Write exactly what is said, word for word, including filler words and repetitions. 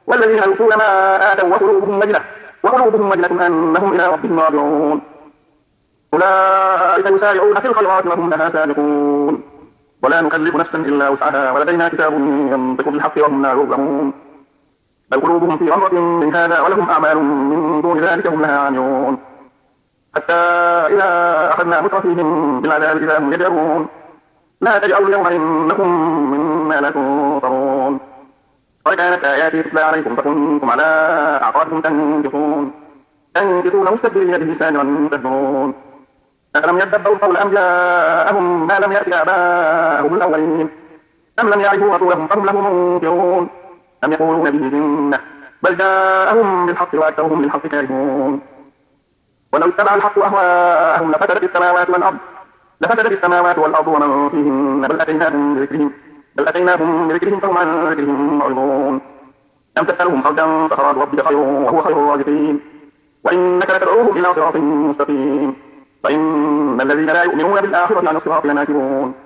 والذين يؤتون ما آتوا وقلوبهم وجلة وقلوبهم وجلة أنهم إلى ربهم راجعون أولئك يسارعون في الخيرات وهم لها سابقون ولا نكلف نفسا إلا وسعها ولدينا كتاب ينطق بالحق وهم لا يظلمون بل قلوبهم في غمرة من هذا ولهم أعمال من دون ذلك هم لها عاملون حتى إذا أخذنا مترفيهم بالعذاب إذا هم يجأرون لا تجأروا اليوم إنكم مما لا تنصرون قد كانت آياتي تتلى عليكم فكنتم على أعقابكم تنكصون تنكصون مستكبرين به سامرا تهجرون ألم يدبروا القول أم جاءهم ما لم يأت آباءهم الأولين أم لم يعرفوا رسولهم فهم له منكرون أم يقولون به جنة بل جاءهم بالحق وأكثرهم للحق كارهون ولو اتبع الحق أهواءهم لفسدت السماوات والأرض لفسدت السماوات والأرض ومن فيهن بل أتيناهم بذكرهم بل أتيناهم بذكرهم فهم عن ذكرهم معرضون أم تسألهم خرجا فخراج ربك خير وهو خير الرازقين وإنك لتدعوهم إلى صراط مستقيم فإن الذين لا يؤمنون بالآخرة عن الصراط لناكبون